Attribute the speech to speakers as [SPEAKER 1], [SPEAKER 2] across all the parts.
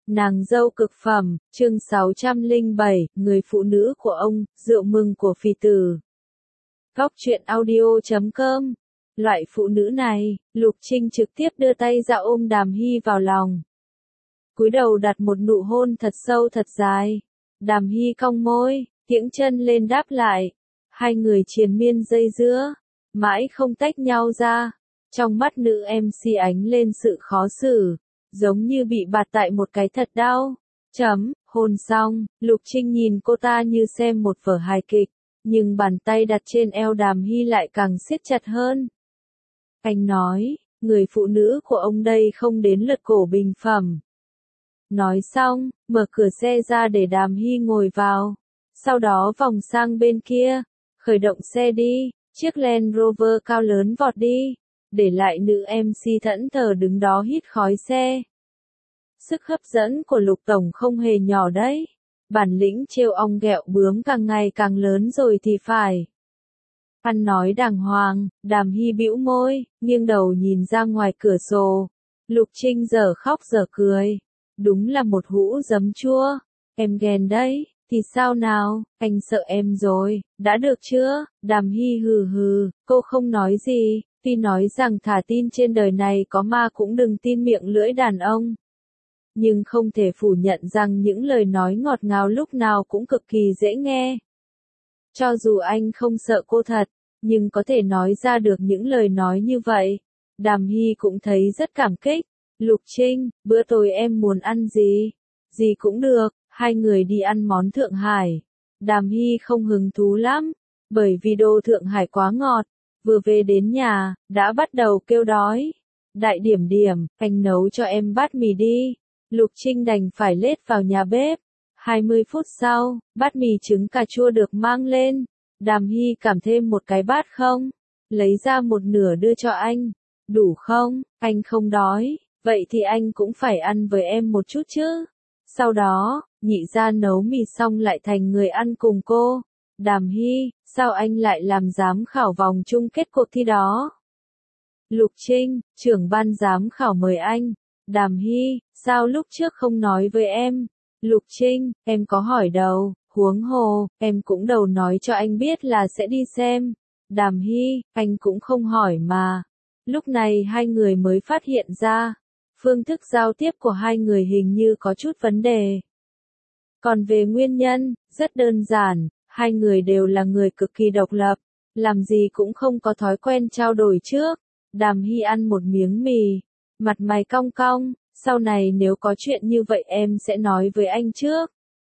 [SPEAKER 1] Nàng dâu cực phẩm, chương 607, người phụ nữ của ông, rượu mừng của phì tử. Góc truyện audio.com. Loại phụ nữ này, Lục Trinh trực tiếp đưa tay ra ôm Đàm Hy vào lòng. Cúi đầu đặt một nụ hôn thật sâu thật dài. Đàm Hy cong môi, kiễng chân lên đáp lại. Hai người triền miên dây dưa, mãi không tách nhau ra. Trong mắt nữ MC ánh lên sự khó xử, giống như bị bạt tại một cái thật đau. Hôn xong, Lục Trinh nhìn cô ta như xem một vở hài kịch, nhưng bàn tay đặt trên eo Đàm Hy lại càng siết chặt hơn. Anh nói, người phụ nữ của ông đây không đến lượt cổ bình phẩm. Nói xong, mở cửa xe ra để Đàm Hy ngồi vào. Sau đó vòng sang bên kia, khởi động xe đi, chiếc Land Rover cao lớn vọt đi, để lại nữ MC thẫn thờ đứng đó hít khói xe. Sức hấp dẫn của Lục Tổng không hề nhỏ đấy. Bản lĩnh trêu ong ghẹo bướm càng ngày càng lớn rồi thì phải. Ăn nói đàng hoàng, Đàm Hy bĩu môi, nghiêng đầu nhìn ra ngoài cửa sổ. Lục Trinh giờ khóc giờ cười. Đúng là một hũ giấm chua. Em ghen đấy, thì sao nào, anh sợ em rồi, đã được chưa? Đàm Hy hừ hừ, cô không nói gì, tuy nói rằng thà tin trên đời này có ma cũng đừng tin miệng lưỡi đàn ông. Nhưng không thể phủ nhận rằng những lời nói ngọt ngào lúc nào cũng cực kỳ dễ nghe. Cho dù anh không sợ cô thật, nhưng có thể nói ra được những lời nói như vậy, Đàm Hy cũng thấy rất cảm kích. Lục Trinh, bữa tối em muốn ăn gì? Gì cũng được, hai người đi ăn món Thượng Hải. Đàm Hy không hứng thú lắm, bởi vì đồ Thượng Hải quá ngọt, vừa về đến nhà, đã bắt đầu kêu đói. Đại điểm điểm, anh nấu cho em bát mì đi. Lục Trinh đành phải lết vào nhà bếp. 20 phút sau, bát mì trứng cà chua được mang lên. Đàm Hy cảm thêm một cái bát không? Lấy ra một nửa đưa cho anh. Đủ không? Anh không đói. Vậy thì anh cũng phải ăn với em một chút chứ. Sau đó, nhị gia nấu mì xong lại thành người ăn cùng cô. Đàm Hy, sao anh lại làm giám khảo vòng chung kết cuộc thi đó? Lục Trinh, trưởng ban giám khảo mời anh. Đàm Hy, sao lúc trước không nói với em? Lục Trinh, em có hỏi đâu, huống hồ, em cũng đầu nói cho anh biết là sẽ đi xem. Đàm Hy, anh cũng không hỏi mà. Lúc này hai người mới phát hiện ra, phương thức giao tiếp của hai người hình như có chút vấn đề. Còn về nguyên nhân, rất đơn giản, hai người đều là người cực kỳ độc lập, làm gì cũng không có thói quen trao đổi trước. Đàm Hy ăn một miếng mì, mặt mày cong cong, sau này nếu có chuyện như vậy em sẽ nói với anh trước.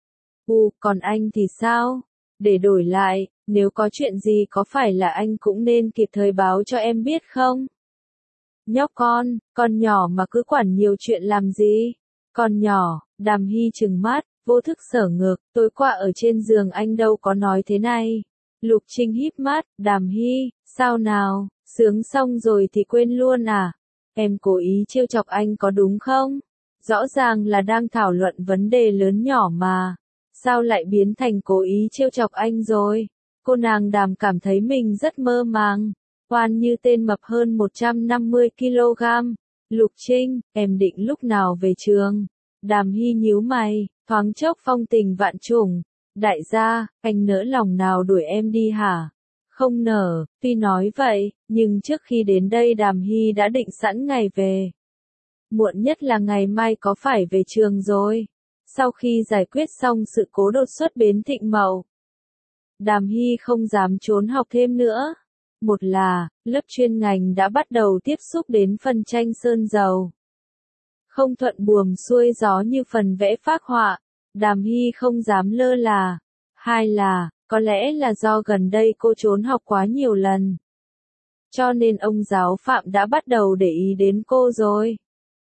[SPEAKER 1] Còn anh thì sao? Để đổi lại, nếu có chuyện gì có phải là anh cũng nên kịp thời báo cho em biết không? Nhóc con nhỏ mà cứ quản nhiều chuyện làm gì? Con nhỏ, Đàm Hy trừng mắt, vô thức sở ngược, tối qua ở trên giường anh đâu có nói thế này. Lục Trinh híp mắt, Đàm Hy, sao nào, sướng xong rồi thì quên luôn à? Em cố ý trêu chọc anh có đúng không? Rõ ràng là đang thảo luận vấn đề lớn nhỏ mà. Sao lại biến thành cố ý trêu chọc anh rồi? Cô nàng Đàm cảm thấy mình rất mơ màng. Oan như tên mập hơn 150 kg. Lục Trinh, em định lúc nào về trường? Đàm Hy nhíu mày, thoáng chốc phong tình vạn trùng. Đại gia, anh nỡ lòng nào đuổi em đi hả? Không nở, tuy nói vậy, nhưng trước khi đến đây Đàm Hy đã định sẵn ngày về. Muộn nhất là ngày mai có phải về trường rồi. Sau khi giải quyết xong sự cố đột xuất bến Thịnh Mậu, Đàm Hy không dám trốn học thêm nữa. Một là, lớp chuyên ngành đã bắt đầu tiếp xúc đến phần tranh sơn dầu. Không thuận buồm xuôi gió như phần vẽ phác họa, Đàm Hy không dám lơ là. Hai là, có lẽ là do gần đây cô trốn học quá nhiều lần. Cho nên ông giáo phạm đã bắt đầu để ý đến cô rồi.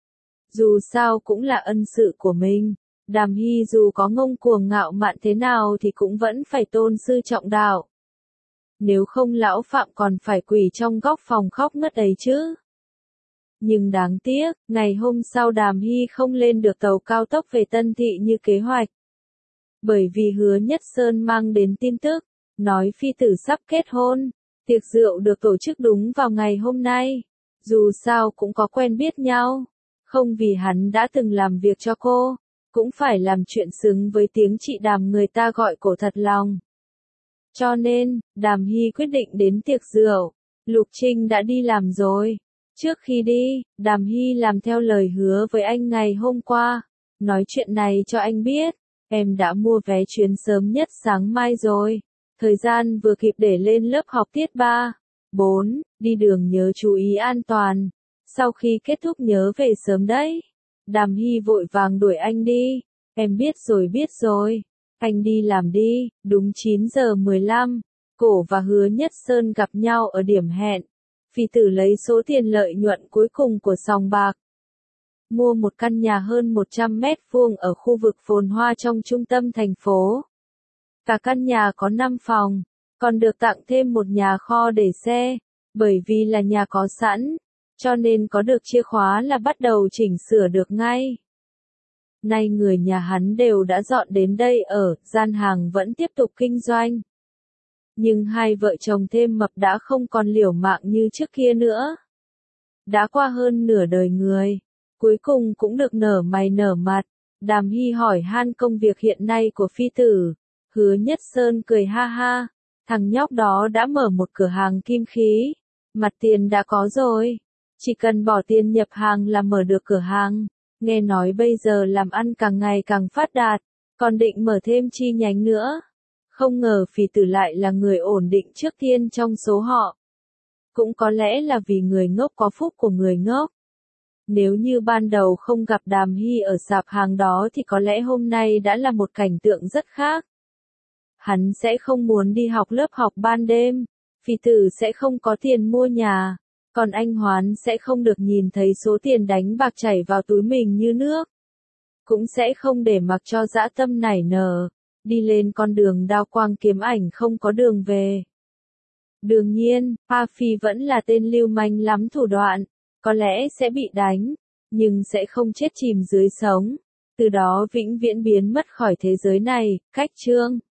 [SPEAKER 1] Dù sao cũng là ân sự của mình, Đàm Hy dù có ngông cuồng ngạo mạn thế nào thì cũng vẫn phải tôn sư trọng đạo. Nếu không lão phạm còn phải quỳ trong góc phòng khóc ngất ấy chứ. Nhưng đáng tiếc, ngày hôm sau Đàm Hy không lên được tàu cao tốc về Tân Thị như kế hoạch. Bởi vì Hứa Nhất Sơn mang đến tin tức, nói phi tử sắp kết hôn, tiệc rượu được tổ chức đúng vào ngày hôm nay. Dù sao cũng có quen biết nhau, không vì hắn đã từng làm việc cho cô, cũng phải làm chuyện xứng với tiếng chị Đàm người ta gọi cổ thật lòng. Cho nên, Đàm Hy quyết định đến tiệc rượu. Lục Trinh đã đi làm rồi. Trước khi đi, Đàm Hy làm theo lời hứa với anh ngày hôm qua. Nói chuyện này cho anh biết, em đã mua vé chuyến sớm nhất sáng mai rồi. Thời gian vừa kịp để lên lớp học tiết 3, 4, đi đường nhớ chú ý an toàn. Sau khi kết thúc nhớ về sớm đấy. Đàm Hy vội vàng đuổi anh đi. Em biết rồi. Anh đi làm đi, đúng 9 giờ 15. Cổ và Hứa Nhất Sơn gặp nhau ở điểm hẹn. Phi tử lấy số tiền lợi nhuận cuối cùng của sòng bạc. Mua một căn nhà hơn 100 mét vuông ở khu vực phồn hoa trong trung tâm thành phố. Cả căn nhà có 5 phòng, còn được tặng thêm một nhà kho để xe. Bởi vì là nhà có sẵn, cho nên có được chìa khóa là bắt đầu chỉnh sửa được ngay. Nay người nhà hắn đều đã dọn đến đây ở, gian hàng vẫn tiếp tục kinh doanh. Nhưng hai vợ chồng thêm mập đã không còn liều mạng như trước kia nữa. Đã qua hơn nửa đời người, cuối cùng cũng được nở mày nở mặt. Đàm Hy hỏi han công việc hiện nay của phi tử. Hứa Nhất Sơn cười ha ha, thằng nhóc đó đã mở một cửa hàng kim khí. Mặt tiền đã có rồi, chỉ cần bỏ tiền nhập hàng là mở được cửa hàng. Nghe nói bây giờ làm ăn càng ngày càng phát đạt, còn định mở thêm chi nhánh nữa. Không ngờ Phì Tử lại là người ổn định trước tiên trong số họ. Cũng có lẽ là vì người ngốc có phúc của người ngốc. Nếu như ban đầu không gặp Đàm Hy ở sạp hàng đó thì có lẽ hôm nay đã là một cảnh tượng rất khác. Hắn sẽ không muốn đi học lớp học ban đêm, Phì Tử sẽ không có tiền mua nhà, còn anh Hoán sẽ không được nhìn thấy số tiền đánh bạc chảy vào túi mình như nước. Cũng sẽ không để mặc cho dã tâm nảy nở, đi lên con đường đao quang kiếm ảnh không có đường về. Đương nhiên, A Phi vẫn là tên lưu manh lắm thủ đoạn, có lẽ sẽ bị đánh, nhưng sẽ không chết chìm dưới sống, từ đó vĩnh viễn biến mất khỏi thế giới này. Cách chương